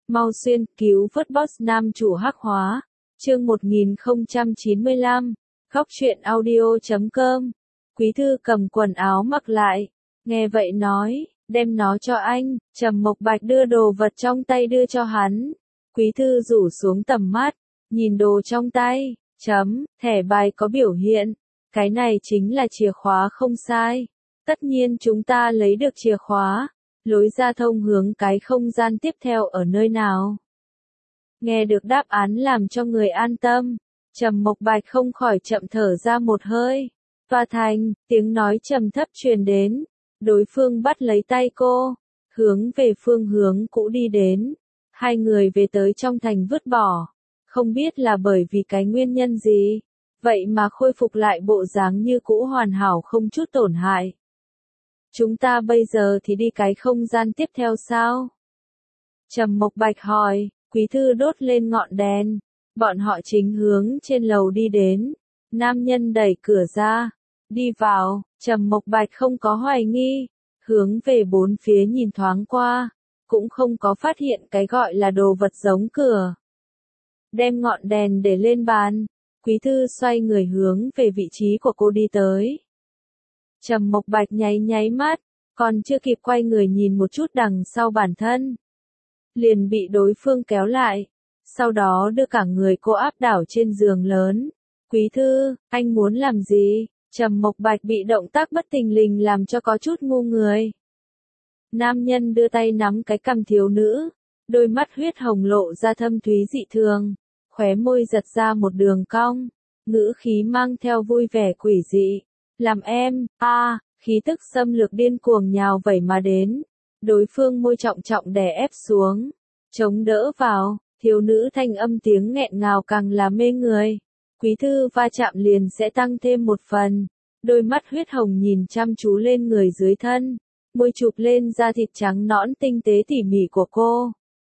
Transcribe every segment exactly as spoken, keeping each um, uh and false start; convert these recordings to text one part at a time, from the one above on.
Mau xuyên, cứu vớt boss nam chủ hắc hóa. Chương một nghìn không trăm chín mươi lăm. Góc truyện audio chấm com. Quý thư cầm quần áo mặc lại. Nghe vậy nói, đem nó cho anh. Trầm Mộc Bạch đưa đồ vật trong tay đưa cho hắn. Quý thư rủ xuống tầm mắt, nhìn đồ trong tay. Chấm, thẻ bài có biểu hiện. Cái này chính là chìa khóa không sai. Tất nhiên chúng ta lấy được chìa khóa. Lối ra thông hướng cái không gian tiếp theo ở nơi nào? Nghe được đáp án làm cho người an tâm. Trầm Mộc Bạch không khỏi chậm thở ra một hơi. Và thành, tiếng nói trầm thấp truyền đến. Đối phương bắt lấy tay cô, hướng về phương hướng cũ đi đến. Hai người về tới trong thành vứt bỏ. Không biết là bởi vì cái nguyên nhân gì. Vậy mà khôi phục lại bộ dáng như cũ hoàn hảo không chút tổn hại. Chúng ta bây giờ thì đi cái không gian tiếp theo sao? Trầm Mộc Bạch hỏi, quý thư đốt lên ngọn đèn. Bọn họ chính hướng trên lầu đi đến. Nam nhân đẩy cửa ra. Đi vào, Trầm Mộc Bạch không có hoài nghi. Hướng về bốn phía nhìn thoáng qua. Cũng không có phát hiện cái gọi là đồ vật giống cửa. Đem ngọn đèn để lên bàn. Quý thư xoay người hướng về vị trí của cô đi tới. Trầm Mộc Bạch nháy nháy mắt, còn chưa kịp quay người nhìn một chút đằng sau bản thân. Liền bị đối phương kéo lại, sau đó đưa cả người cô áp đảo trên giường lớn. Quý thư, anh muốn làm gì? Trầm Mộc Bạch bị động tác bất thình lình làm cho có chút ngu người. Nam nhân đưa tay nắm cái cằm thiếu nữ, đôi mắt huyết hồng lộ ra thâm thúy dị thường, khóe môi giật ra một đường cong, ngữ khí mang theo vui vẻ quỷ dị. Làm em, a, à, khí tức xâm lược điên cuồng nhào vẩy mà đến. Đối phương môi trọng trọng đè ép xuống, chống đỡ vào, thiếu nữ thanh âm tiếng nghẹn ngào càng là mê người. Quý thư va chạm liền sẽ tăng thêm một phần. Đôi mắt huyết hồng nhìn chăm chú lên người dưới thân, môi chụp lên da thịt trắng nõn tinh tế tỉ mỉ của cô.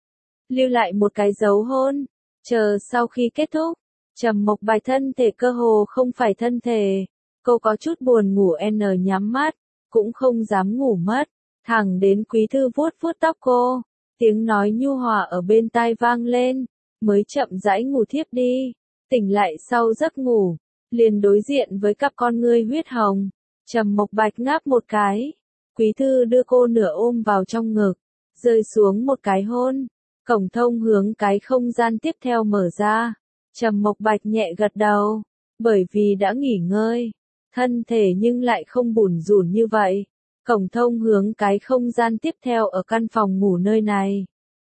Lưu lại một cái dấu hôn, chờ sau khi kết thúc, Trầm Mộc Bạch thân thể cơ hồ không phải thân thể. Cô có chút buồn ngủ n nhắm mắt, cũng không dám ngủ mất, thẳng đến quý thư vuốt vuốt tóc cô, tiếng nói nhu hòa ở bên tai vang lên, mới chậm rãi ngủ thiếp đi, tỉnh lại sau giấc ngủ, liền đối diện với cặp con ngươi huyết hồng, Trầm Mộc Bạch ngáp một cái, quý thư đưa cô nửa ôm vào trong ngực, rơi xuống một cái hôn, cổng thông hướng cái không gian tiếp theo mở ra, Trầm Mộc Bạch nhẹ gật đầu, bởi vì đã nghỉ ngơi. Thân thể nhưng lại không bủn rủn như vậy. Cổng thông hướng cái không gian tiếp theo ở căn phòng ngủ nơi này.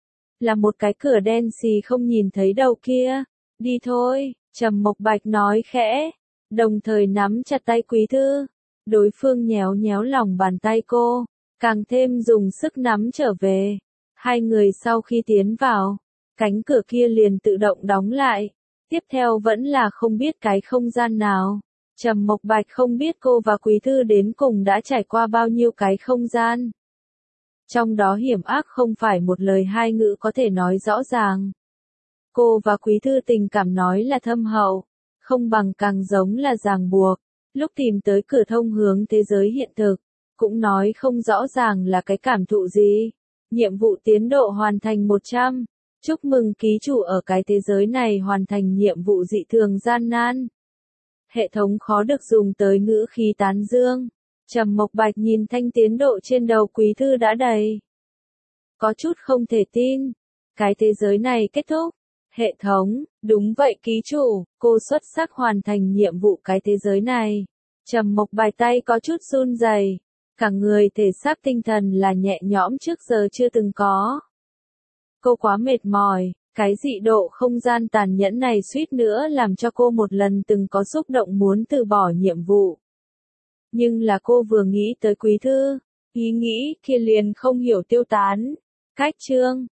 Là một cái cửa đen xì không nhìn thấy đầu kia. Đi thôi, Trầm Mộc Bạch nói khẽ. Đồng thời nắm chặt tay quý thư. Đối phương nhéo nhéo lòng bàn tay cô. Càng thêm dùng sức nắm trở về. Hai người sau khi tiến vào. Cánh cửa kia liền tự động đóng lại. Tiếp theo vẫn là không biết cái không gian nào. Trầm Mộc Bạch không biết cô và quý thư đến cùng đã trải qua bao nhiêu cái không gian. Trong đó hiểm ác không phải một lời hai ngữ có thể nói rõ ràng. Cô và quý thư tình cảm nói là thâm hậu, không bằng càng giống là ràng buộc. Lúc tìm tới cửa thông hướng thế giới hiện thực, cũng nói không rõ ràng là cái cảm thụ gì. Nhiệm vụ tiến độ hoàn thành một trăm. Chúc mừng ký chủ ở cái thế giới này hoàn thành nhiệm vụ dị thường gian nan. Hệ thống khó được dùng tới ngữ khí tán dương. Trầm Mộc Bạch nhìn thanh tiến độ trên đầu quý thư đã đầy. Có chút không thể tin. Cái thế giới này kết thúc. Hệ thống, đúng vậy ký chủ, cô xuất sắc hoàn thành nhiệm vụ cái thế giới này. Trầm Mộc Bạch tay có chút run rẩy, cả người thể xác tinh thần là nhẹ nhõm trước giờ chưa từng có. Cô quá mệt mỏi. Cái dị độ không gian tàn nhẫn này suýt nữa làm cho cô một lần từng có xúc động muốn từ bỏ nhiệm vụ. Nhưng là cô vừa nghĩ tới quý thư, ý nghĩ kia liền không hiểu tiêu tán. Cách chương,